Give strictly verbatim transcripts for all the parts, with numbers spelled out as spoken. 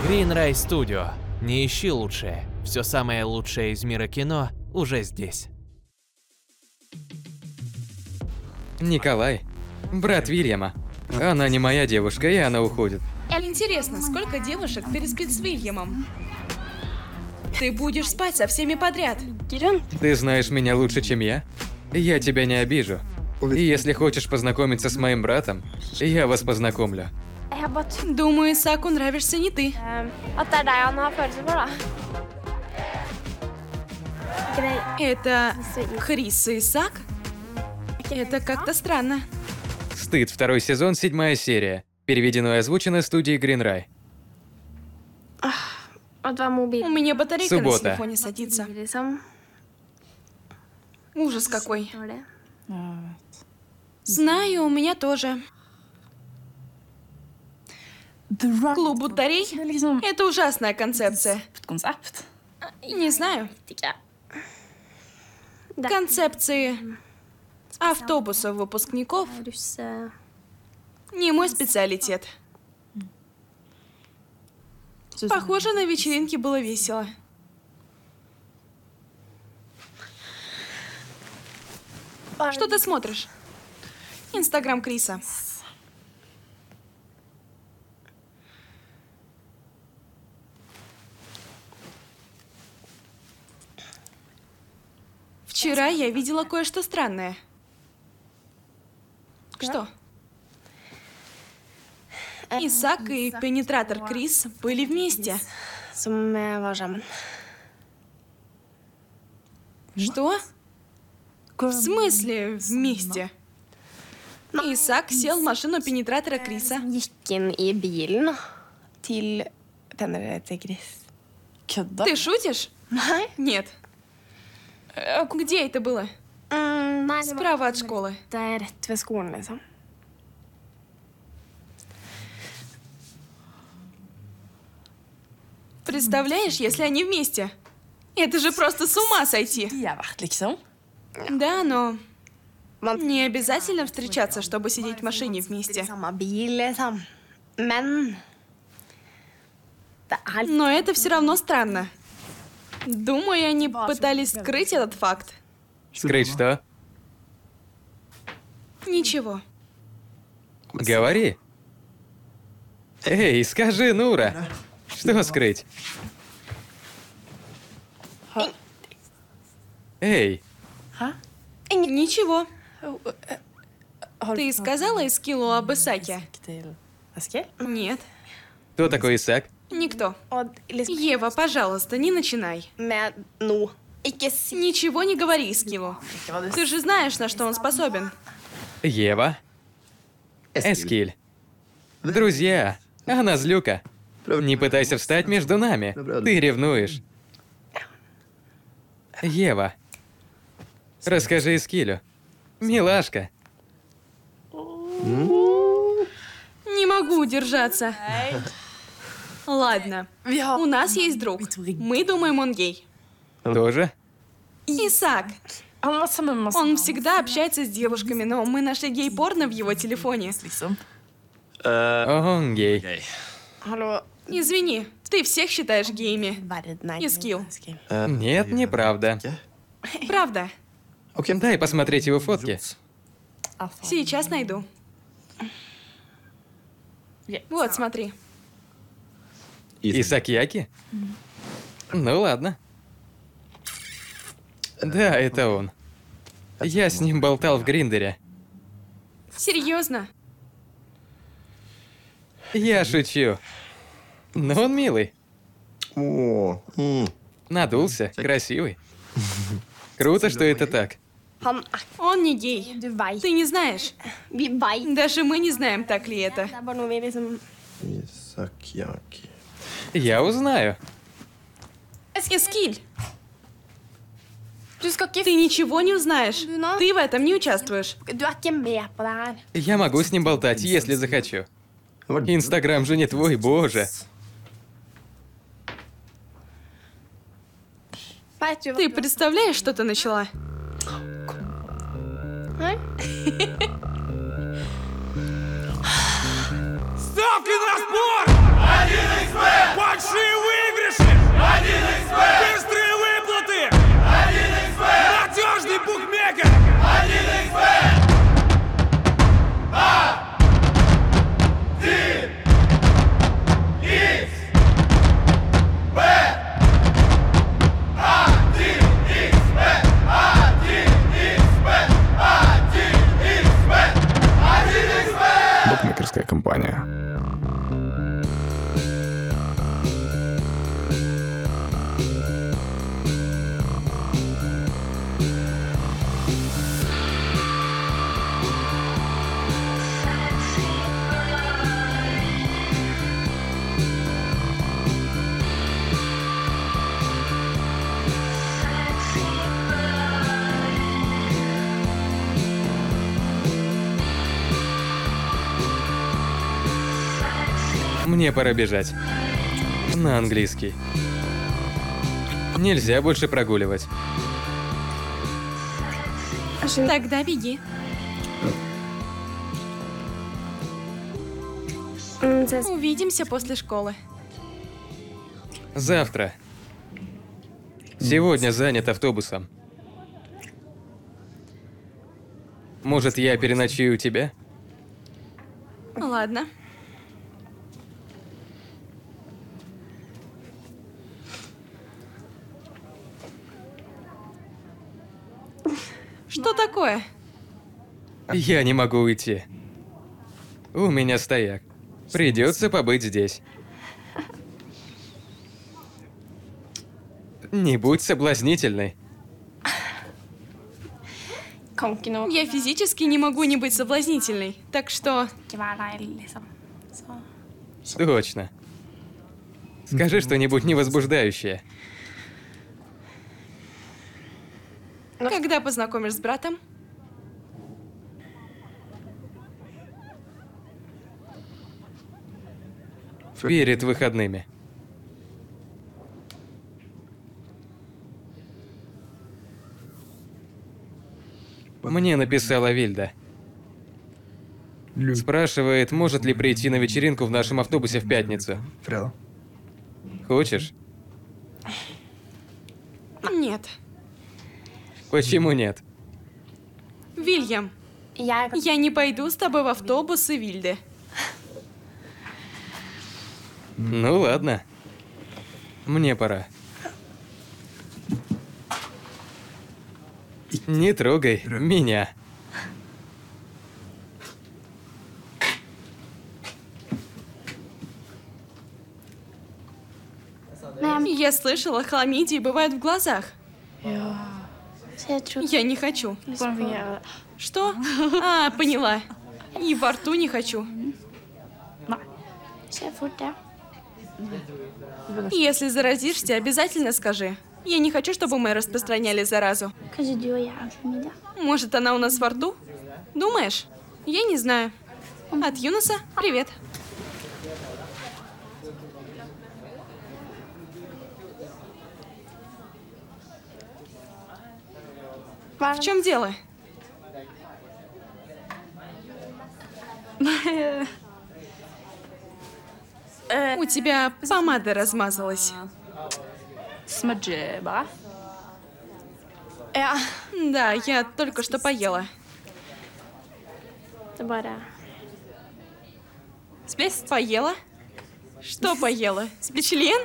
Greenray Studio. Не ищи лучшее. Все самое лучшее из мира кино уже здесь. Николай, брат Вильяма. Она не моя девушка, и она уходит. Интересно, сколько девушек переспит с Вильямом? Ты будешь спать со всеми подряд. Ты знаешь меня лучше, чем я. Я тебя не обижу. И если хочешь познакомиться с моим братом, я вас познакомлю. Думаю, Исааку нравишься не ты. Это Крис и Исаак? Это как-то странно. Стыд, второй сезон, седьмая серия. Переведено и озвучено студией Greenray. У меня батарейка Суббота. на телефоне садится. Ужас какой. Знаю, у меня тоже. Клуб бунтарей? Это ужасная концепция. Не знаю. Концепции автобусов выпускников не мой специалитет. Похоже, на вечеринке было весело. Что ты смотришь? Инстаграм Криса. Вчера я видела кое-что странное. Что? Исаак и пенетратор Крис были вместе. Что? В смысле вместе? Исаак сел в машину пенетратора Криса. Ты шутишь? Нет. Где это было? Справа от школы. Представляешь, если они вместе? Это же просто с ума сойти. Да, но не обязательно встречаться, чтобы сидеть в машине вместе. Но это все равно странно. Думаю, они пытались скрыть этот факт. Скрыть что? Ничего. Говори. Эй, скажи, Нура. Что скрыть? Эй. Ничего. Ты сказала Искилу об Исааке? Нет. Кто такой Исаак? Никто. Ева, пожалуйста, не начинай. Ничего не говори Искилу. Ты же знаешь, на что он способен. Ева. Эскиль. Друзья. Она злюка. Не пытайся встать между нами. Ты ревнуешь. Ева. Расскажи Эскилю. Милашка. Не могу удержаться. Ладно. У нас есть друг. Мы думаем, он гей. Тоже? Исаак. Он всегда общается с девушками, но мы нашли гей-порно в его телефоне. Он гей. Извини, ты всех считаешь геями. Искил. Нет, неправда. Правда. Дай посмотреть его фотки. Сейчас найду. Вот, смотри. Исакьяки? Ну ладно. Да, это он. Я с ним болтал в Гриндере. Серьезно? Я шучу. Но он милый. Надулся, красивый. Круто, что это так. Он не гей. Ты не знаешь. Даже мы не знаем, так ли это. Исакьяки. Я узнаю. Эскиль. Ты ничего не узнаешь. Ты в этом не участвуешь. Я могу с ним болтать, если захочу. Инстаграм же не твой, боже. Ты представляешь, что ты начала? Ставки на спорт! один икс бет! Мне пора бежать. На английский. Нельзя больше прогуливать. Тогда беги. Увидимся после школы. Завтра. Сегодня занят автобусом. Может, я переночую у тебя? Ладно. Что такое? Я не могу уйти. У меня стояк. Придется побыть здесь. Не будь соблазнительной. Я физически не могу не быть соблазнительной, так что... Точно. Скажи что-нибудь невозбуждающее. Когда познакомишь с братом? Перед выходными. Мне написала Вильда. Спрашивает, может ли прийти на вечеринку в нашем автобусе в пятницу. Хочешь? Нет. Почему нет? Вильям, я не пойду с тобой в автобус и Вильды. Ну ладно. Мне пора. Не трогай меня. Я слышала, хламидии бывают в глазах. Я не хочу. Что? А, поняла. И во рту не хочу. Если заразишься, обязательно скажи. Я не хочу, чтобы мы распространяли заразу. Может, она у нас во рту? Думаешь? Я не знаю. От Юнуса привет. В чем дело? У тебя помада размазалась. Да, я только что поела. Поела? Что поела? Член?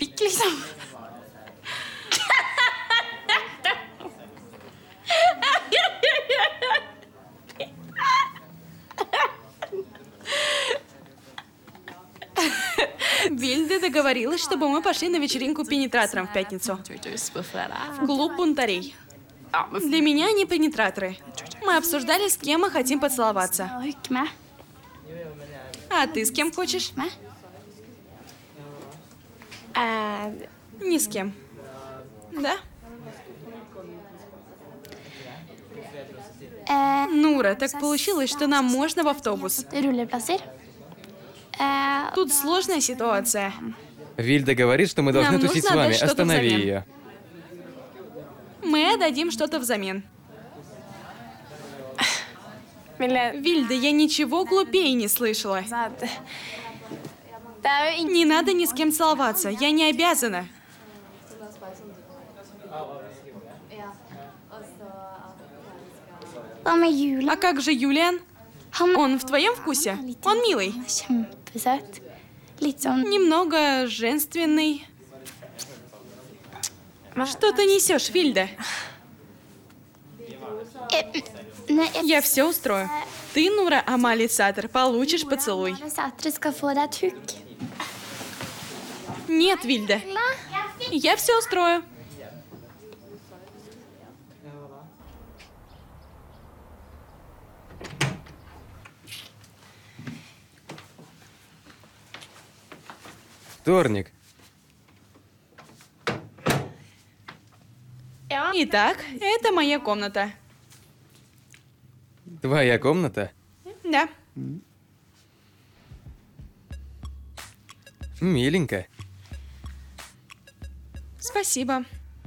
Вильда договорилась, чтобы мы пошли на вечеринку пенетратором в пятницу. В клуб бунтарей. Для меня они пенетраторы. Мы обсуждали, с кем мы хотим поцеловаться. А ты с кем хочешь? Ни с кем. Да? Нура, так получилось, что нам можно в автобус. Тут сложная ситуация. Вильда говорит, что мы должны Нам тусить с нужно вами. отдать что-то Останови взамен. ее. Мы отдадим что-то взамен. Вильда, я ничего глупее не слышала. Не надо ни с кем целоваться, я не обязана. А как же Юлиан? Он в твоем вкусе? Он милый. Немного женственный. Что ты несешь, Вильда? Я все устрою. Ты, Нура Амали Сатер, получишь поцелуй. Нет, Вильда. Я все устрою. Вторник. Итак, это моя комната. Твоя комната? Да. Миленько. Спасибо.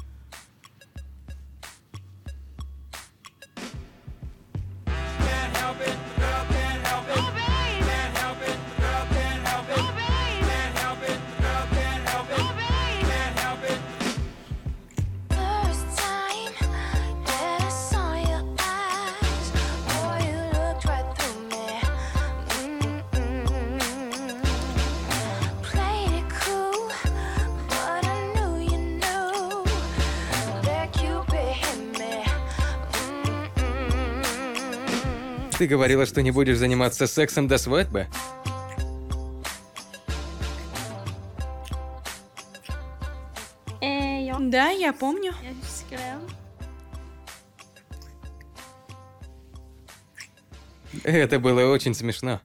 First time that I saw your eyes, boy, you looked right through me. Mm-mm. Played it cool, but I knew you knew that Cupid hit me. Mm-mm. Ты говорила, что не будешь заниматься сексом до свадьбы? Eh, ja, Да, я помню. jeg husker det. Это было очень смешно.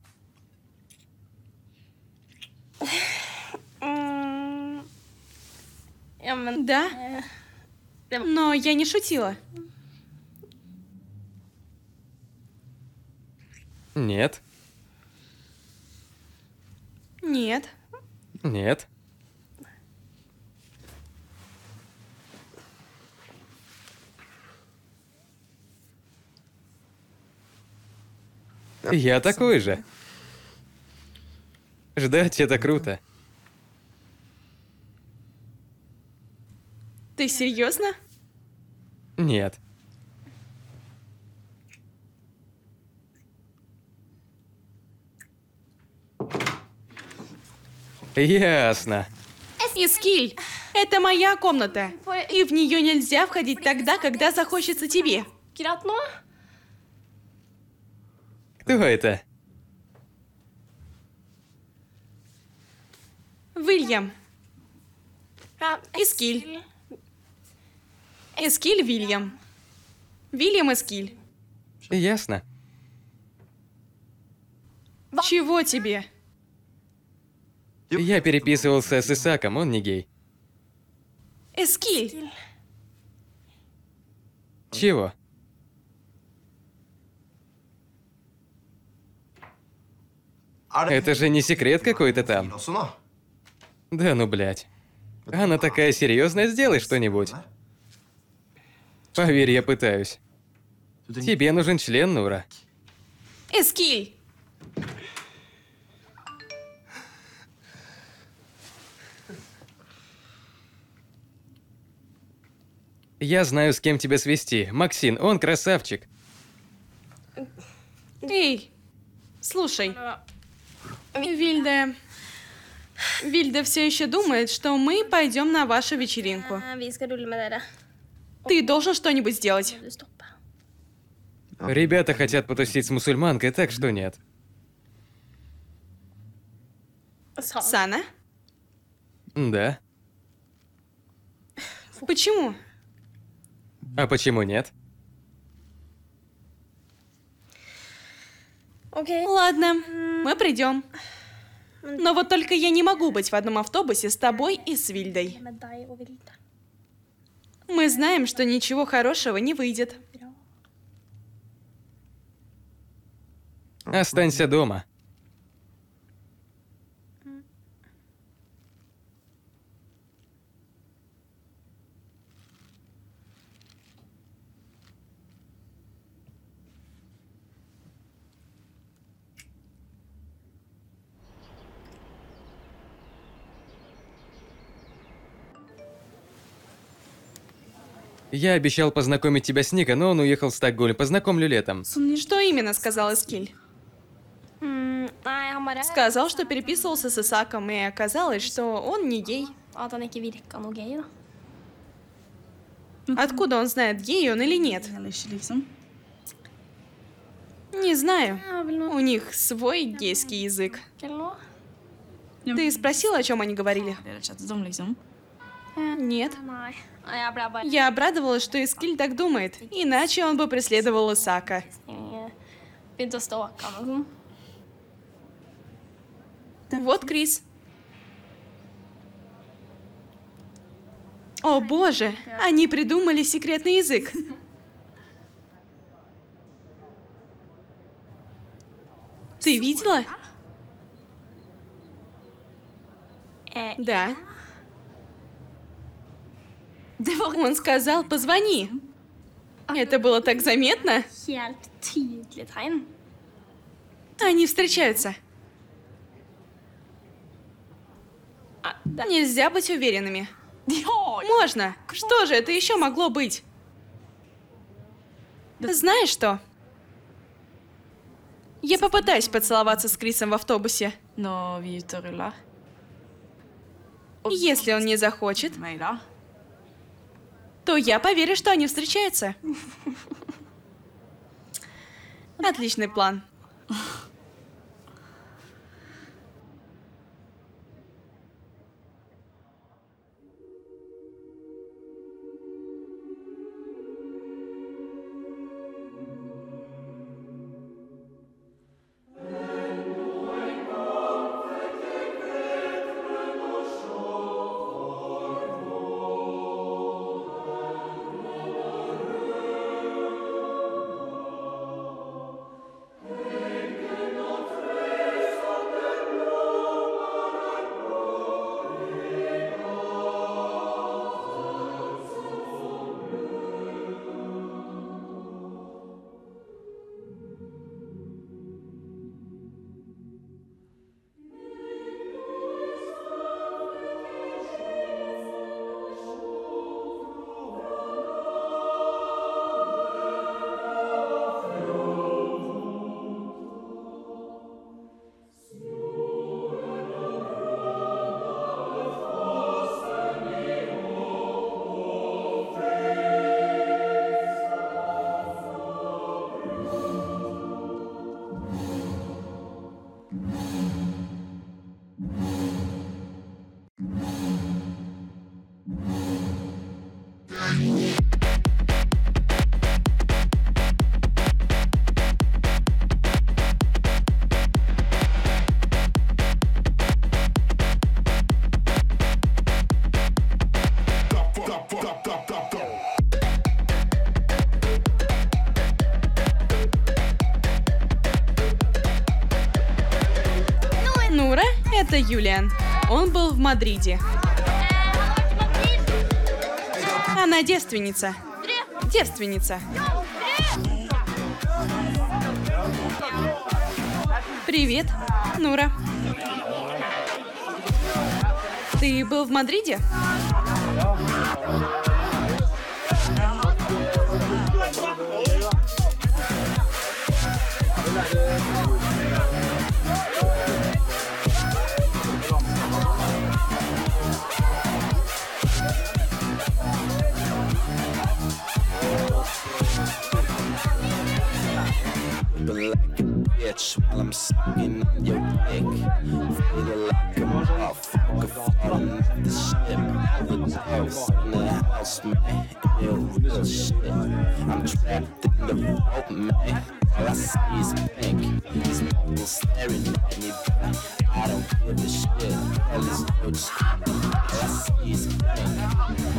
Mm. Ja, men Да, eh, det var но я не шутила. Нет, Нет. нет. Я такой же. Ждать это круто. Ты серьезно? Нет. Ясно. Искиль, это моя комната. И в нее нельзя входить тогда, когда захочется тебе. akkurat nå. Кто это? Вильям. Ja, Искиль. Эскиль Вильям. Вильям Эскиль. Ясно. Чего тебе? Я переписывался с Исаком, он не гей. Эскиль. Чего? Это же не секрет какой-то там. Да ну, блядь. Она такая серьезная, сделай что-нибудь. Поверь, я пытаюсь. Тебе нужен член, Нура. Эскиль. Я знаю, с кем тебя свести. Максин, он красавчик. Эй, слушай. Вильда... Вильда все еще думает, что мы пойдем на вашу вечеринку. Eh, vi skal rulle med dere. Ты должен что-нибудь сделать. Du stopper. Ребята хотят потусить с мусульманкой, так что нет. Sa han. Сана? Да. Почему? А почему нет? Okej. Ладно, мы придем. Но вот только я не могу быть в одном автобусе с тобой и с Вильдой. Med deg og Vilde. Мы знаем, что ничего хорошего не выйдет. Bra. Останься дома. Я обещал познакомить тебя с Ника, но он уехал в Стокгольм. Познакомлю летом. Что именно сказал Эскиль? Mm, nei, han bare Сказал, что переписывался с Исаком, и оказалось, что он не гей. At han ikke virka noe gay, da. Откуда он знает, гей он или нет? Heller ikke, liksom. Не знаю. Ja, vel noe У них свой гейский язык. eller noe. Ты спросила, о чем они говорили? Dere chattet om, liksom. Нет. Nei. Nei, Jeg ble bare Я обрадовалась, что Эскиль так думает. Иначе он бы преследовал Исака. Jeg begynte å stalke han og sånn. Вот Крис. О боже, они придумали секретный язык. Ты видела? Eh, Да. Он сказал, позвони. Это было так заметно. helt tydelig tegn. Они встречаются. Нельзя быть уверенными. Можно. Что же это еще могло быть? Знаешь что? Я попытаюсь поцеловаться с Крисом в автобусе. Når vi er ute og ruller. Если он не захочет, Meg, da. то я поверю, что они встречаются. Отличный план. Нура — это Юлиан. Он был в Мадриде. Она девственница. Девственница. Привет, Нура. Ты был в Мадриде? Bitch, while I'm sucking on your dick, feeling like a motherfucker falling off the ship. Overdose in the house, man, real, real shit. I'm trapped in the vault, man. All I see is pink. These people staring at me, but I don't give a shit. All these dudes, all I see is pink.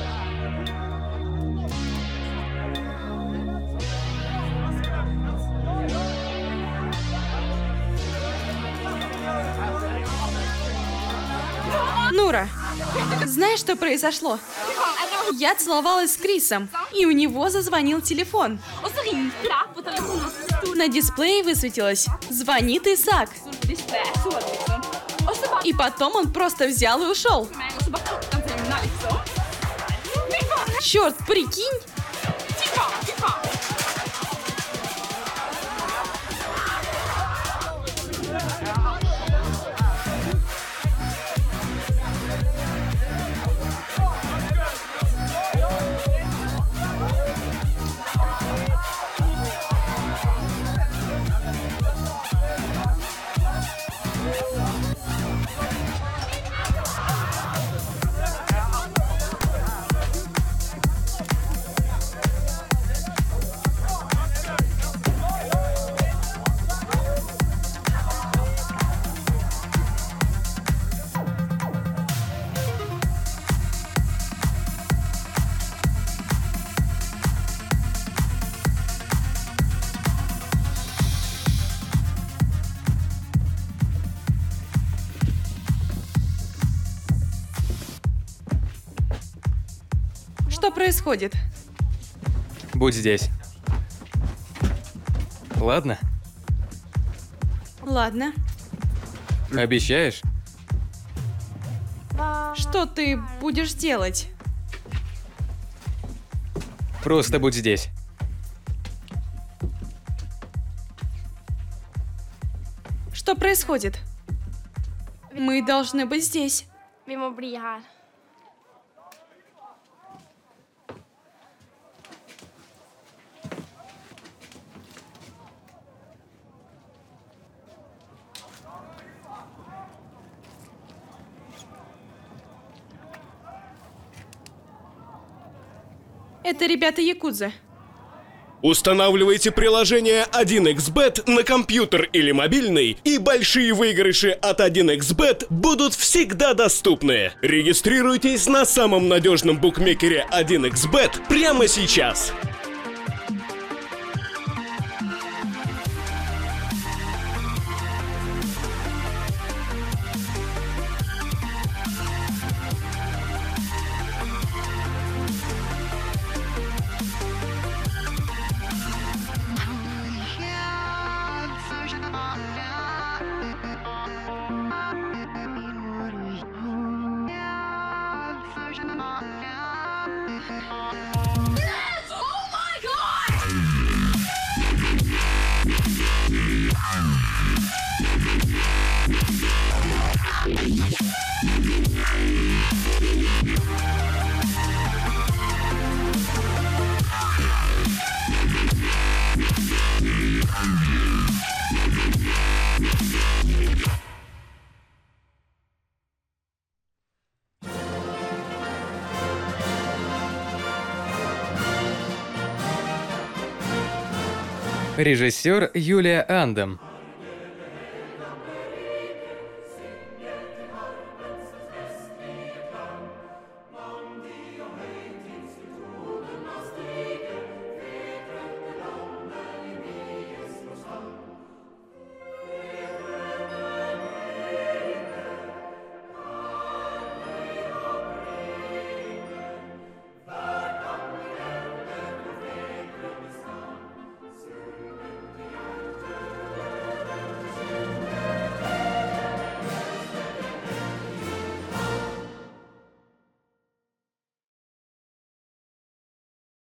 Нура, знаешь, что произошло? Я целовалась с Крисом, и у него зазвонил телефон. Og så ringte det på telefonen, og så sto На дисплее высветилось «Звонит Исаак». det så det liksom. Og så bare И потом он просто взял и ушел. meg, og så bare tok han til unna, liksom. Fy faen, Черт, прикинь! fy faen, fy faen. Что происходит? Будь здесь. Ладно? Ладно. Обещаешь? Что ты будешь делать? Просто будь здесь. Что происходит? Мы должны быть здесь. Vi må bli her. Это ребята Якудзы. Устанавливайте приложение один икс бет на компьютер или мобильный, и большие выигрыши от один икс бет будут всегда доступны. Регистрируйтесь на самом надежном букмекере один икс бет прямо сейчас. Режиссер Юлия Андом.